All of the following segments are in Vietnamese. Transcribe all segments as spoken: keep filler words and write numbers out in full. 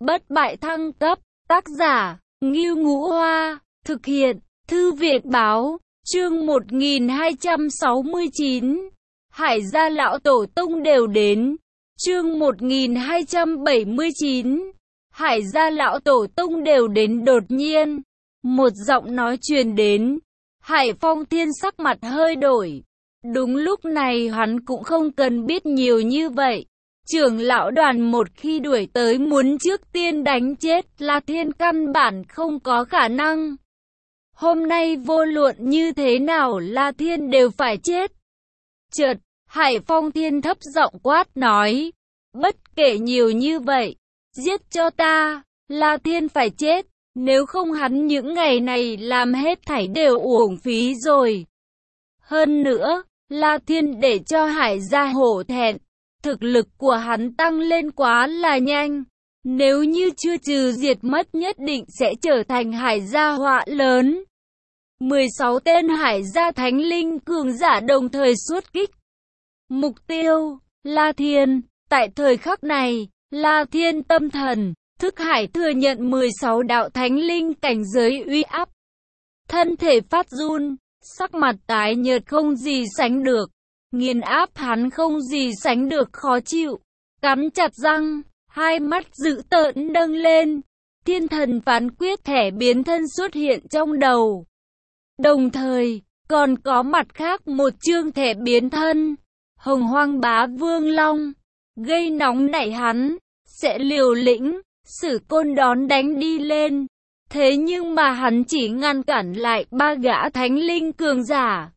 Bất bại thăng cấp, tác giả, Ngưu Ngũ Hoa, thực hiện, Thư viện Báo, chương một nghìn hai trăm sáu mươi chín. Hải gia lão tổ tông đều đến, chương một nghìn hai trăm bảy mươi chín. Hải gia lão tổ tông đều đến. Đột nhiên, một giọng nói truyền đến. Hải Phong Thiên sắc mặt hơi đổi. Đúng lúc này hắn cũng không cần biết nhiều như vậy. Trưởng lão đoàn một khi đuổi tới muốn trước tiên đánh chết La Thiên căn bản không có khả năng. Hôm nay vô luận như thế nào La Thiên đều phải chết. Chợt, Hải Phong Thiên thấp giọng quát nói. Bất kể nhiều như vậy, giết cho ta, La Thiên phải chết. Nếu không hắn những ngày này làm hết thảy đều uổng phí rồi. Hơn nữa, La Thiên để cho Hải gia hổ thẹn. Thực lực của hắn tăng lên quá là nhanh. Nếu như chưa trừ diệt mất nhất định sẽ trở thành Hải gia họa lớn. mười sáu tên Hải gia thánh linh cường giả đồng thời xuất kích. Mục tiêu, La Thiên. Tại thời khắc này, La Thiên tâm thần, thức hải thừa nhận mười sáu đạo thánh linh cảnh giới uy áp. Thân thể phát run, sắc mặt tái nhợt không gì sánh được. Nghiền áp hắn không gì sánh được khó chịu. Cắn chặt răng, hai mắt dữ tợn nâng lên. Thiên thần phán quyết thẻ biến thân xuất hiện trong đầu. Đồng thời, còn có mặt khác một chương thẻ biến thân. Hồng Hoang Bá Vương Long. Gây nóng nảy hắn, sẽ liều lĩnh, sử côn đón đánh đi lên. Thế nhưng mà hắn chỉ ngăn cản lại ba gã thánh linh cường giả.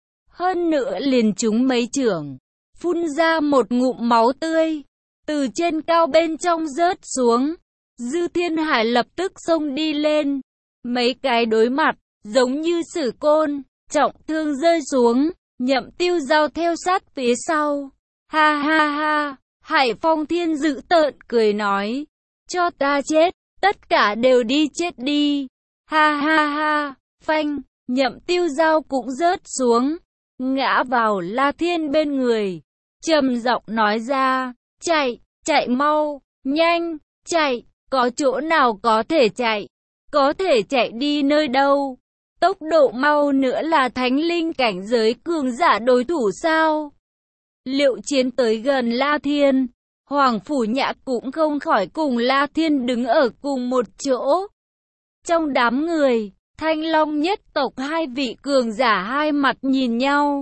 Hơn nữa liền chúng mấy trưởng, phun ra một ngụm máu tươi, từ trên cao bên trong rớt xuống. Dư Thiên Hải lập tức xông đi lên. Mấy cái đối mặt, giống như sử côn, trọng thương rơi xuống, Nhậm Tiêu Giao theo sát phía sau. Ha ha ha, Hải Phong Thiên dữ tợn cười nói, cho ta chết, tất cả đều đi chết đi. Ha ha ha, phanh, Nhậm Tiêu Giao cũng rớt xuống, ngã vào La Thiên bên người, trầm giọng nói ra, chạy, chạy mau, nhanh, chạy, có chỗ nào có thể chạy, có thể chạy đi nơi đâu, tốc độ mau nữa là thánh linh cảnh giới cường giả đối thủ sao? Liệu chiến tới gần La Thiên, Hoàng Phủ Nhã cũng không khỏi cùng La Thiên đứng ở cùng một chỗ. Trong đám người, Thanh Long nhất tộc hai vị cường giả hai mặt nhìn nhau.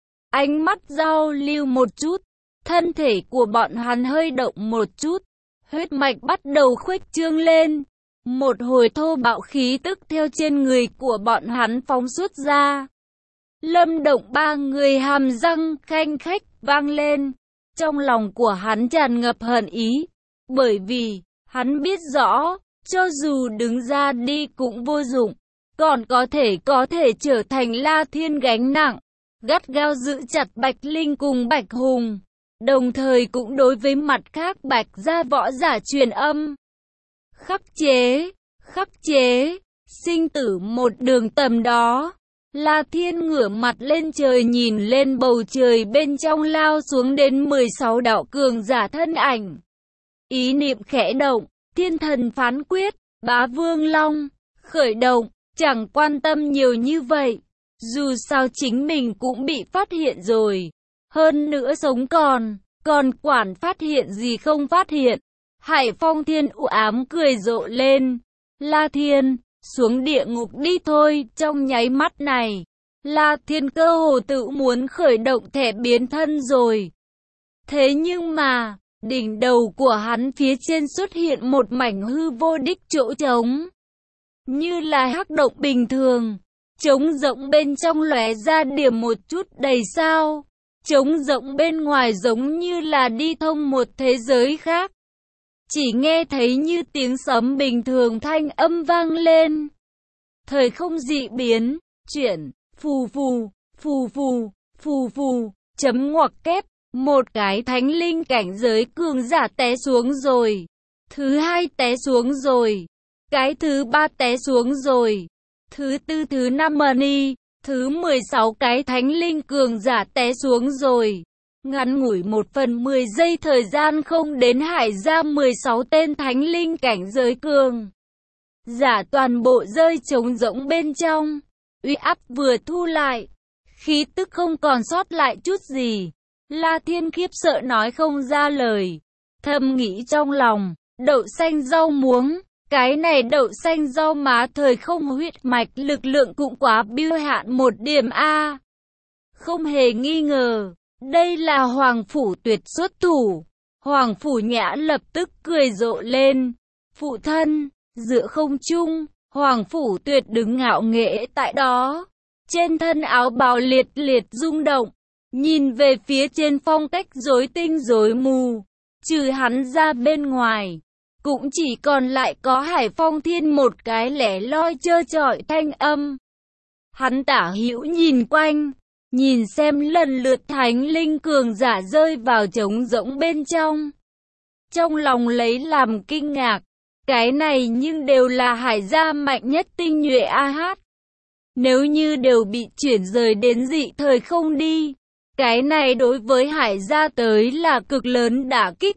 Ánh mắt giao lưu một chút, thân thể của bọn hắn hơi động một chút, huyết mạch bắt đầu khuếch trương lên. Một hồi thô bạo khí tức theo trên người của bọn hắn phóng xuất ra. Lâm Động ba người hàm răng khanh khách vang lên. Trong lòng của hắn tràn ngập hận ý, bởi vì hắn biết rõ, cho dù đứng ra đi cũng vô dụng, còn có thể có thể trở thành La Thiên gánh nặng. Gắt gao giữ chặt Bạch Linh cùng Bạch Hùng, đồng thời cũng đối với mặt khác Bạch gia võ giả truyền âm. Khắc chế, khắc chế, sinh tử một đường tầm đó. La Thiên ngửa mặt lên trời nhìn lên bầu trời bên trong lao xuống đến mười sáu đạo cường giả thân ảnh. Ý niệm khẽ động, thiên thần phán quyết, Bá Vương Long, khởi động, chẳng quan tâm nhiều như vậy. Dù sao chính mình cũng bị phát hiện rồi. Hơn nữa sống còn, còn quản phát hiện gì không phát hiện. Hải Phong Thiên u ám cười rộ lên. La Thiên, xuống địa ngục đi thôi. Trong nháy mắt này, La Thiên cơ hồ tự muốn khởi động thẻ biến thân rồi. Thế nhưng mà, đỉnh đầu của hắn phía trên xuất hiện một mảnh hư vô đích chỗ trống. Như là hắc động bình thường. Trống rỗng bên trong lóe ra điểm một chút đầy sao. Trống rỗng bên ngoài giống như là đi thông một thế giới khác. Chỉ nghe thấy như tiếng sấm bình thường thanh âm vang lên. Thời không dị biến, chuyển, phù phù, phù phù, phù phù, chấm ngoặc kép. Một cái thánh linh cảnh giới cường giả té xuống rồi. Thứ hai té xuống rồi. Cái thứ ba té xuống rồi. Thứ tư thứ năm mani, thứ mười sáu cái thánh linh cường giả té xuống rồi. Ngắn ngủi một phần mười giây thời gian không đến, Hải ra mười sáu tên thánh linh cảnh giới cường giả toàn bộ rơi trống rỗng bên trong. Uy áp vừa thu lại, khí tức không còn sót lại chút gì. La Thiên khiếp sợ nói không ra lời, thầm nghĩ trong lòng, đậu xanh rau muống, cái này đậu xanh rau má thời không huyết mạch lực lượng cũng quá biêu hạn một điểm a. Không hề nghi ngờ, đây là Hoàng Phủ Tuyệt xuất thủ. Hoàng Phủ Nhã lập tức cười rộ lên. Phụ thân, giữa không trung, Hoàng Phủ Tuyệt đứng ngạo nghễ tại đó. Trên thân áo bào liệt liệt rung động, nhìn về phía trên phong cách rối tinh rối mù. Trừ hắn ra bên ngoài, cũng chỉ còn lại có Hải Phong Thiên một cái lẻ loi trơ trọi thanh âm. Hắn tả hữu nhìn quanh, nhìn xem lần lượt thánh linh cường giả rơi vào trống rỗng bên trong. Trong lòng lấy làm kinh ngạc, cái này nhưng đều là Hải gia mạnh nhất tinh nhuệ a hát. Nếu như đều bị chuyển rời đến dị thời không đi, cái này đối với Hải gia tới là cực lớn đả kích.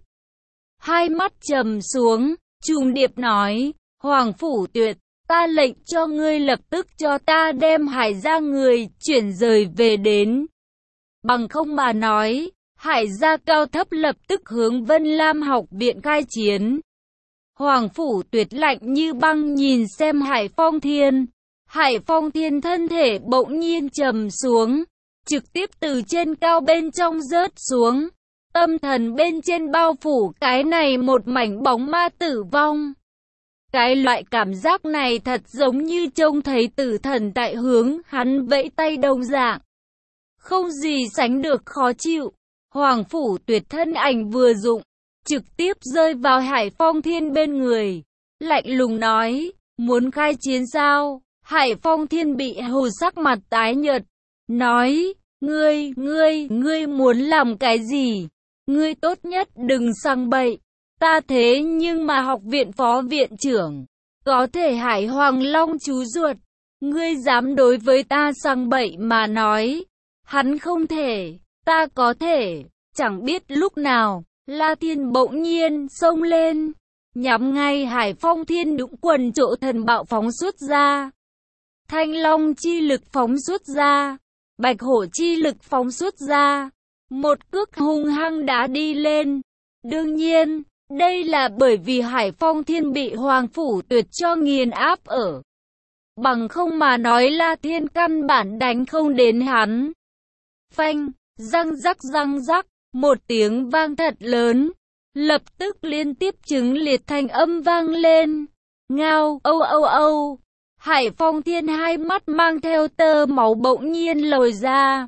Hai mắt trầm xuống, Trùng Điệp nói, Hoàng Phủ Tuyệt, ta lệnh cho ngươi lập tức cho ta đem Hải gia người chuyển rời về đến. Bằng không mà nói, Hải gia cao thấp lập tức hướng Vân Lam học viện khai chiến. Hoàng Phủ Tuyệt lạnh như băng nhìn xem Hải Phong Thiên. Hải Phong Thiên thân thể bỗng nhiên trầm xuống, trực tiếp từ trên cao bên trong rớt xuống. Tâm thần bên trên bao phủ cái này một mảnh bóng ma tử vong. Cái loại cảm giác này thật giống như trông thấy tử thần tại hướng hắn vẫy tay đồng dạng. Không gì sánh được khó chịu. Hoàng Phủ Tuyệt thân ảnh vừa dụng, trực tiếp rơi vào Hải Phong Thiên bên người. Lạnh lùng nói, muốn khai chiến sao? Hải Phong Thiên bị hù sắc mặt tái nhợt. Nói, ngươi, ngươi, ngươi muốn làm cái gì? Ngươi tốt nhất đừng sang bậy. Ta thế nhưng mà học viện phó viện trưởng, có thể Hải Hoàng Long chú ruột. Ngươi dám đối với ta sang bậy mà nói. Hắn không thể, ta có thể. Chẳng biết lúc nào, La Thiên bỗng nhiên xông lên, nhắm ngay Hải Phong Thiên đũng quần trộ thần bạo phóng xuất ra. Thanh Long chi lực phóng xuất ra, Bạch Hổ chi lực phóng xuất ra. Một cước hung hăng đá đi lên. Đương nhiên, đây là bởi vì Hải Phong Thiên bị Hoàng Phủ Tuyệt cho nghiền áp ở. Bằng không mà nói La Thiên căn bản đánh không đến hắn. Phanh, răng rắc răng rắc, một tiếng vang thật lớn. Lập tức liên tiếp chứng liệt thanh âm vang lên. Ngao, âu âu âu. Hải Phong Thiên hai mắt mang theo tơ máu bỗng nhiên lồi ra.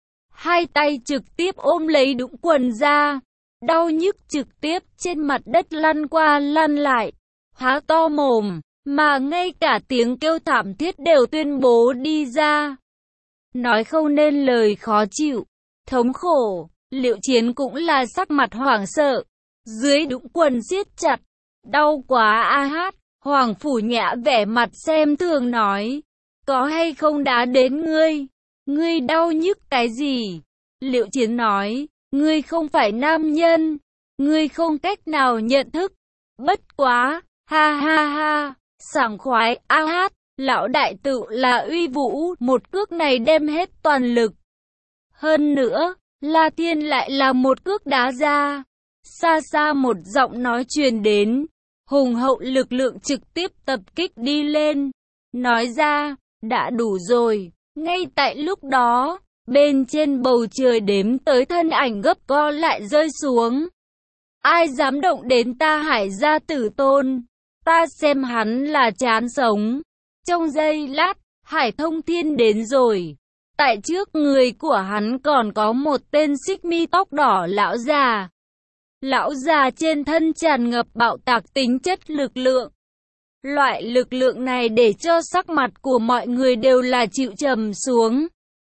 Hai tay trực tiếp ôm lấy đũng quần ra. Đau nhức trực tiếp trên mặt đất lăn qua lăn lại. Há to mồm, mà ngay cả tiếng kêu thảm thiết đều tuyên bố đi ra. Nói không nên lời khó chịu, thống khổ. Liệu Chiến cũng là sắc mặt hoảng sợ. Dưới đũng quần siết chặt. Đau quá a hát. Hoàng Phủ Nhã vẻ mặt xem thường nói. Có hay không đá đến ngươi? Ngươi đau nhức cái gì? Liệu Chiến nói. Ngươi không phải nam nhân. Ngươi không cách nào nhận thức. Bất quá. Ha ha ha. Sảng khoái a hát. Lão đại tự là uy vũ. Một cước này đem hết toàn lực. Hơn nữa. La Thiên lại là một cước đá ra. Xa xa một giọng nói truyền đến. Hùng hậu lực lượng trực tiếp tập kích đi lên. Nói ra, đã đủ rồi. Ngay tại lúc đó, bên trên bầu trời đếm tới thân ảnh gấp co lại rơi xuống. Ai dám động đến ta Hải gia tử tôn? Ta xem hắn là chán sống. Trong giây lát, Hải Thông Thiên đến rồi. Tại trước người của hắn còn có một tên xích mi tóc đỏ lão già. Lão già trên thân tràn ngập bạo tạc tính chất lực lượng. Loại lực lượng này để cho sắc mặt của mọi người đều là chịu trầm xuống.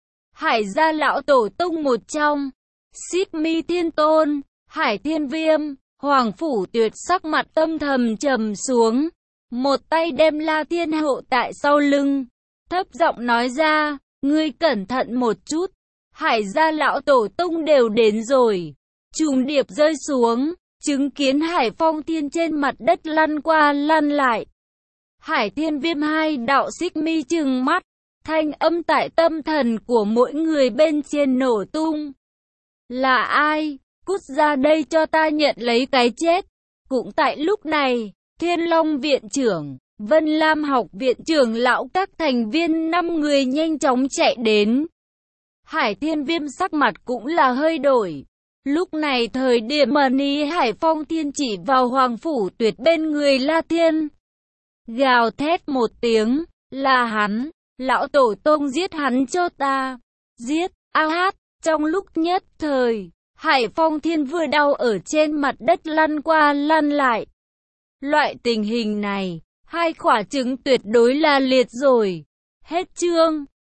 Hải gia lão tổ tông một trong, Xích Mi Thiên Tôn, Hải Thiên Viêm, Hoàng Phủ Tuyệt sắc mặt âm thầm trầm xuống. Một tay đem La Thiên hộ tại sau lưng, thấp giọng nói ra, ngươi cẩn thận một chút. Hải gia lão tổ tông đều đến rồi. Trùng điệp rơi xuống, chứng kiến Hải Phong Thiên trên mặt đất lăn qua lăn lại. Hải Thiên Viêm hai đạo xích mi trừng mắt, thanh âm tại tâm thần của mỗi người bên trên nổ tung. Là ai? Cút ra đây cho ta nhận lấy cái chết. Cũng tại lúc này, Thiên Long viện trưởng, Vân Lam học viện trưởng lão các thành viên năm người nhanh chóng chạy đến. Hải Thiên Viêm sắc mặt cũng là hơi đổi. Lúc này thời điểm mà Ní Hải Phong Thiên chỉ vào Hoàng Phủ Tuyệt bên người La Thiên. Gào thét một tiếng, là hắn, lão tổ tông giết hắn cho ta. Giết, a hát, trong lúc nhất thời, Hải Phong Thiên vừa đau ở trên mặt đất lăn qua lăn lại. Loại tình hình này, hai quả trứng tuyệt đối là liệt rồi. Hết chương.